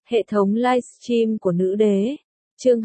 Hệ thống livestream của nữ đế. Chương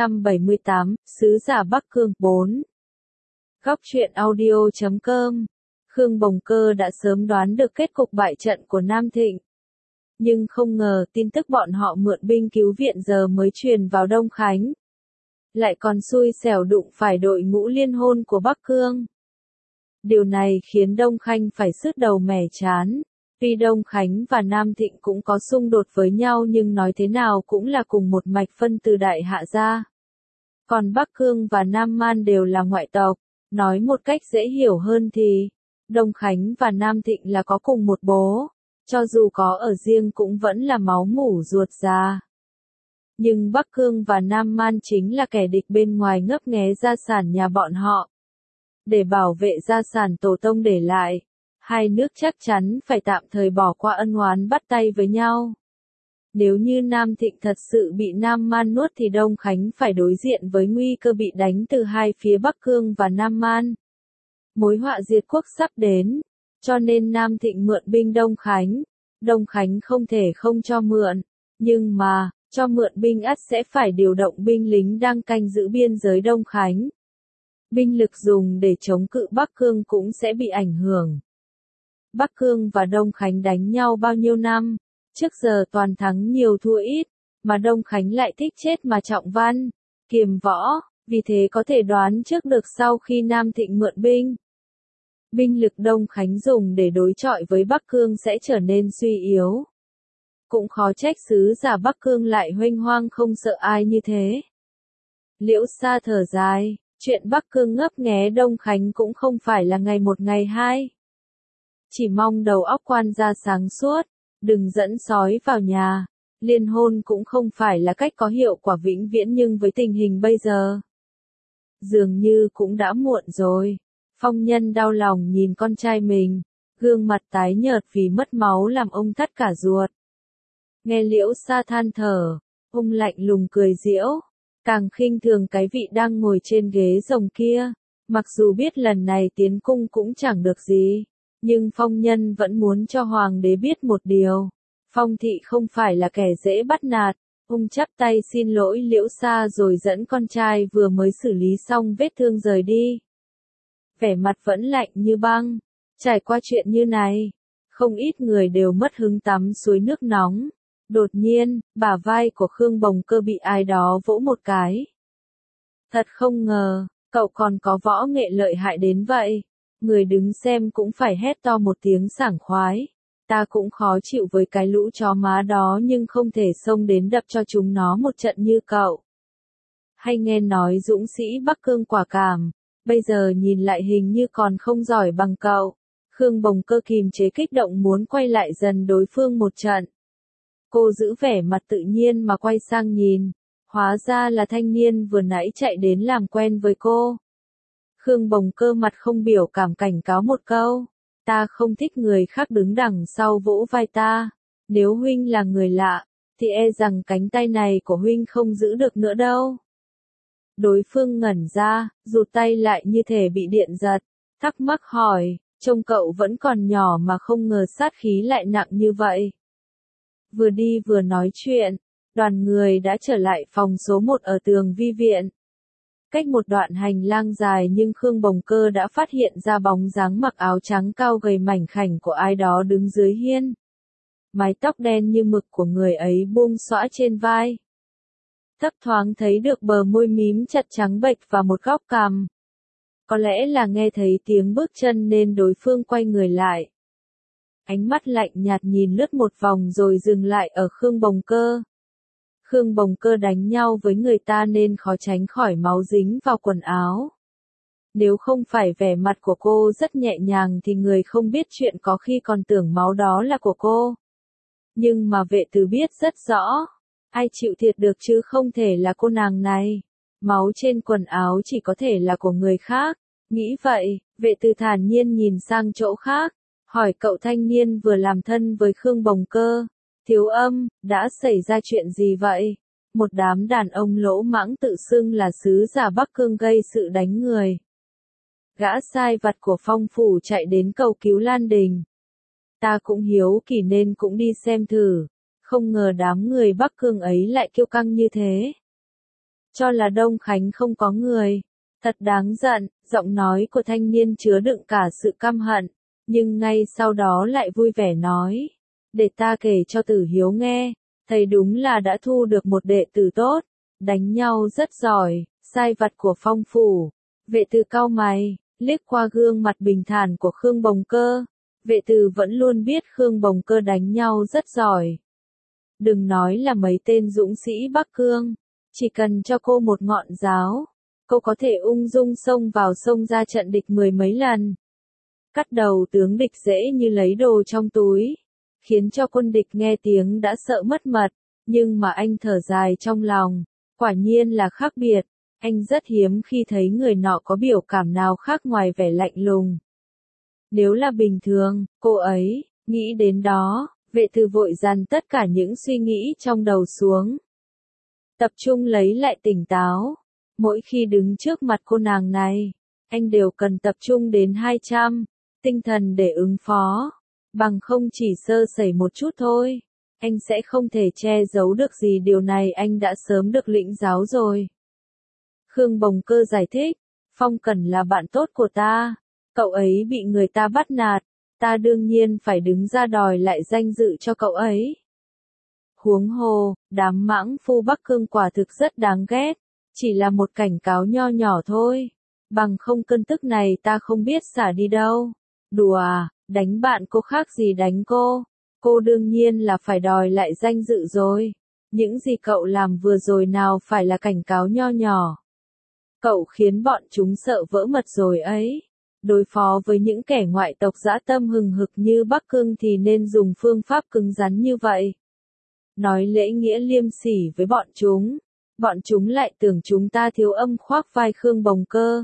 278, Sứ giả Bắc Cương 4. Góc truyện audio.com. Khương Bồng Cơ đã sớm đoán được kết cục bại trận của Nam Thịnh. Nhưng không ngờ tin tức bọn họ mượn binh cứu viện giờ mới truyền vào Đông Khánh. Lại còn xui xẻo đụng phải đội ngũ liên hôn của Bắc Cương. Điều này khiến Đông Khanh phải sứt đầu mẻ trán. Tuy Đông Khánh và Nam Thịnh cũng có xung đột với nhau nhưng nói thế nào cũng là cùng một mạch phân từ Đại Hạ ra. Còn Bắc Cương và Nam Man đều là ngoại tộc. Nói một cách dễ hiểu hơn thì, Đông Khánh và Nam Thịnh là có cùng một bố. Cho dù có ở riêng cũng vẫn là máu mủ ruột già. Nhưng Bắc Cương và Nam Man chính là kẻ địch bên ngoài ngấp nghé gia sản nhà bọn họ. Để bảo vệ gia sản tổ tông để lại, hai nước chắc chắn phải tạm thời bỏ qua ân oán bắt tay với nhau. Nếu như Nam Thịnh thật sự bị Nam Man nuốt thì Đông Khánh phải đối diện với nguy cơ bị đánh từ hai phía Bắc Cương và Nam Man. Mối họa diệt quốc sắp đến, cho nên Nam Thịnh mượn binh Đông Khánh không thể không cho mượn, nhưng mà, cho mượn binh ắt sẽ phải điều động binh lính đang canh giữ biên giới Đông Khánh. Binh lực dùng để chống cự Bắc Cương cũng sẽ bị ảnh hưởng. Bắc Cương và Đông Khánh đánh nhau bao nhiêu năm, trước giờ toàn thắng nhiều thua ít, mà Đông Khánh lại thích chết mà trọng văn, kiềm võ, vì thế có thể đoán trước được sau khi Nam Thịnh mượn binh lực Đông Khánh dùng để đối chọi với Bắc Cương sẽ trở nên suy yếu. Cũng khó trách sứ giả Bắc Cương lại huênh hoang không sợ ai như thế. Liễu Sa thở dài, chuyện Bắc Cương ngấp nghé Đông Khánh cũng không phải là ngày một ngày hai. Chỉ mong đầu óc quan gia sáng suốt, đừng dẫn sói vào nhà. Liên hôn cũng không phải là cách có hiệu quả vĩnh viễn nhưng với tình hình bây giờ, dường như cũng đã muộn rồi. Phong Nhân đau lòng nhìn con trai mình, gương mặt tái nhợt vì mất máu làm ông thắt cả ruột. Nghe Liễu Sa than thở, ông lạnh lùng cười giễu, càng khinh thường cái vị đang ngồi trên ghế rồng kia. Mặc dù biết lần này tiến cung cũng chẳng được gì, nhưng Phong Nhân vẫn muốn cho Hoàng đế biết một điều. Phong thị không phải là kẻ dễ bắt nạt. Ông chắp tay xin lỗi Liễu Sa rồi dẫn con trai vừa mới xử lý xong vết thương rời đi. Vẻ mặt vẫn lạnh như băng. Trải qua chuyện như này, không ít người đều mất hứng tắm suối nước nóng. Đột nhiên, bả vai của Khương Bồng Cơ bị ai đó vỗ một cái. Thật không ngờ, cậu còn có võ nghệ lợi hại đến vậy. Người đứng xem cũng phải hét to một tiếng sảng khoái. Ta cũng khó chịu với cái lũ chó má đó nhưng không thể xông đến đập cho chúng nó một trận như cậu. Hay nghe nói dũng sĩ Bắc Cương quả cảm, bây giờ nhìn lại hình như còn không giỏi bằng cậu. Khương Bồng Cơ kìm chế kích động muốn quay lại dần đối phương một trận. Cô giữ vẻ mặt tự nhiên mà quay sang nhìn, hóa ra là thanh niên vừa nãy chạy đến làm quen với cô. Khương Bồng Cơ mặt không biểu cảm cảnh cáo một câu. Ta không thích người khác đứng đằng sau vỗ vai ta. Nếu huynh là người lạ, thì e rằng cánh tay này của huynh không giữ được nữa đâu. Đối phương ngẩn ra, rụt tay lại như thể bị điện giật. Thắc mắc hỏi, trông cậu vẫn còn nhỏ mà không ngờ sát khí lại nặng như vậy. Vừa đi vừa nói chuyện, đoàn người đã trở lại phòng số 1 ở tường vi viện. Cách một đoạn hành lang dài nhưng Khương Bồng Cơ đã phát hiện ra bóng dáng mặc áo trắng cao gầy mảnh khảnh của ai đó đứng dưới hiên. Mái tóc đen như mực của người ấy buông xõa trên vai. Thấp thoáng thấy được bờ môi mím chặt trắng bệch và một góc cằm. Có lẽ là nghe thấy tiếng bước chân nên đối phương quay người lại. Ánh mắt lạnh nhạt nhìn lướt một vòng rồi dừng lại ở Khương Bồng Cơ. Khương Bồng Cơ đánh nhau với người ta nên khó tránh khỏi máu dính vào quần áo. Nếu không phải vẻ mặt của cô rất nhẹ nhàng thì người không biết chuyện có khi còn tưởng máu đó là của cô. Nhưng mà vệ tử biết rất rõ, ai chịu thiệt được chứ không thể là cô nàng này. Máu trên quần áo chỉ có thể là của người khác. Nghĩ vậy, vệ tử thản nhiên nhìn sang chỗ khác, hỏi cậu thanh niên vừa làm thân với Khương Bồng Cơ. Thiếu Âm, đã xảy ra chuyện gì vậy? Một đám đàn ông lỗ mãng tự xưng là sứ giả Bắc Cương gây sự đánh người. Gã sai vặt của Phong phủ chạy đến cầu cứu Lan Đình. Ta cũng hiếu kỳ nên cũng đi xem thử. Không ngờ đám người Bắc Cương ấy lại kiêu căng như thế. Cho là Đông Khánh không có người. Thật đáng giận, giọng nói của thanh niên chứa đựng cả sự căm hận, nhưng ngay sau đó lại vui vẻ nói. Để ta kể cho Tử Hiếu nghe, thầy đúng là đã thu được một đệ tử tốt, đánh nhau rất giỏi, sai vặt của Phong phủ. Vệ tử cau mày, liếc qua gương mặt bình thản của Khương Bồng Cơ. Vệ tử vẫn luôn biết Khương Bồng Cơ đánh nhau rất giỏi. Đừng nói là mấy tên dũng sĩ Bắc Cương, chỉ cần cho cô một ngọn giáo, cô có thể ung dung xông vào xông ra trận địch mười mấy lần. Cắt đầu tướng địch dễ như lấy đồ trong túi, khiến cho quân địch nghe tiếng đã sợ mất mật, nhưng mà anh thở dài trong lòng, quả nhiên là khác biệt, anh rất hiếm khi thấy người nọ có biểu cảm nào khác ngoài vẻ lạnh lùng. Nếu là bình thường, cô ấy, nghĩ đến đó, vệ tử vội dằn tất cả những suy nghĩ trong đầu xuống. Tập trung lấy lại tỉnh táo, mỗi khi đứng trước mặt cô nàng này, anh đều cần tập trung đến 200, tinh thần để ứng phó, bằng không chỉ sơ sẩy một chút thôi, anh sẽ không thể che giấu được gì, điều này anh đã sớm được lĩnh giáo rồi. Khương Bồng Cơ giải thích, Phong Cẩn là bạn tốt của ta, cậu ấy bị người ta bắt nạt, ta đương nhiên phải đứng ra đòi lại danh dự cho cậu ấy. Huống hồ, đám mãng phu Bắc Cương quả thực rất đáng ghét, chỉ là một cảnh cáo nho nhỏ thôi, bằng không cơn tức này ta không biết xả đi đâu. Đùa à, đánh bạn cô khác gì đánh cô đương nhiên là phải đòi lại danh dự rồi. Những gì cậu làm vừa rồi nào phải là cảnh cáo nho nhỏ. Cậu khiến bọn chúng sợ vỡ mật rồi ấy. Đối phó với những kẻ ngoại tộc dã tâm hừng hực như Bắc Cương thì nên dùng phương pháp cứng rắn như vậy. Nói lễ nghĩa liêm sỉ với bọn chúng lại tưởng chúng ta thiếu âm khoác vai Khương Bồng Cơ.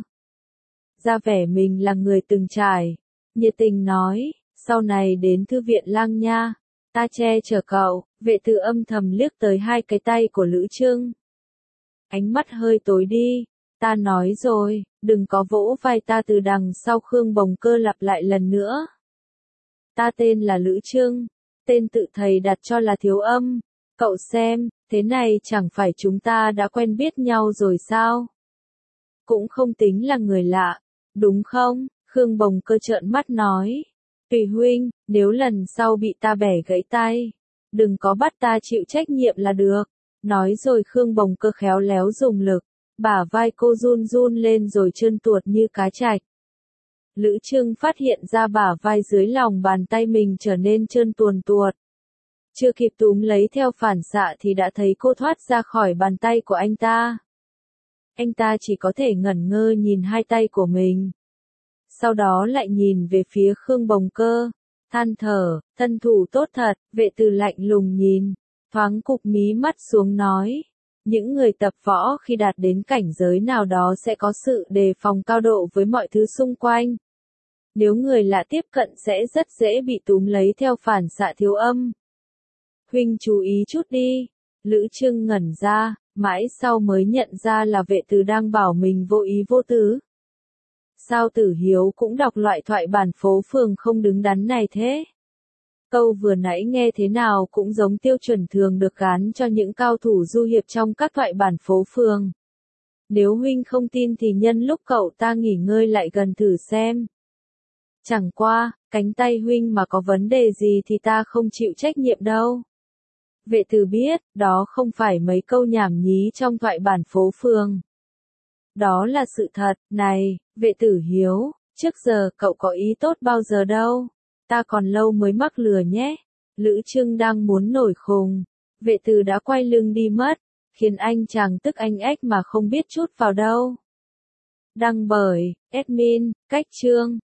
Ra vẻ mình là người từng trải, nhiệt tình nói, sau này đến thư viện Lang nha, ta che chở cậu. Vệ tử âm thầm liếc tới hai cái tay của Lữ Trưng. Ánh mắt hơi tối đi, ta nói rồi, đừng có vỗ vai ta từ đằng sau. Khương Bồng Cơ lặp lại lần nữa. Ta tên là Lữ Trưng, tên tự thầy đặt cho là Thiếu Âm, cậu xem, thế này chẳng phải chúng ta đã quen biết nhau rồi sao? Cũng không tính là người lạ, đúng không? Khương Bồng Cơ trợn mắt nói. Tùy huynh, nếu lần sau bị ta bẻ gãy tay, đừng có bắt ta chịu trách nhiệm là được. Nói rồi Khương Bồng Cơ khéo léo dùng lực, bả vai cô run run lên rồi trơn tuột như cá trạch. Lữ Trưng phát hiện ra bả vai dưới lòng bàn tay mình trở nên trơn tuồn tuột. Chưa kịp túm lấy theo phản xạ thì đã thấy cô thoát ra khỏi bàn tay của anh ta. Anh ta chỉ có thể ngẩn ngơ nhìn hai tay của mình. Sau đó lại nhìn về phía Khương Bồng Cơ, than thở, thân thủ tốt thật. Vệ tử lạnh lùng nhìn, thoáng cụp mí mắt xuống nói. Những người tập võ khi đạt đến cảnh giới nào đó sẽ có sự đề phòng cao độ với mọi thứ xung quanh. Nếu người lạ tiếp cận sẽ rất dễ bị túm lấy theo phản xạ Thiếu Âm. Huynh chú ý chút đi. Lữ Trưng ngẩn ra, mãi sau mới nhận ra là vệ tử đang bảo mình vô ý vô tứ. Sao Tử Hiếu cũng đọc loại thoại bản phố phường không đứng đắn này thế? Câu vừa nãy nghe thế nào cũng giống tiêu chuẩn thường được gán cho những cao thủ du hiệp trong các thoại bản phố phường. Nếu huynh không tin thì nhân lúc cậu ta nghỉ ngơi lại gần thử xem. Chẳng qua, cánh tay huynh mà có vấn đề gì thì ta không chịu trách nhiệm đâu. Vệ tử biết, đó không phải mấy câu nhảm nhí trong thoại bản phố phường. Đó là sự thật. Này, vệ tử Hiếu, trước giờ cậu có ý tốt bao giờ đâu. Ta còn lâu mới mắc lừa nhé. Lữ Trưng đang muốn nổi khùng. Vệ tử đã quay lưng đi mất, khiến anh chàng tức anh ách mà không biết chút vào đâu. Đăng bởi, admin, Cách Chương.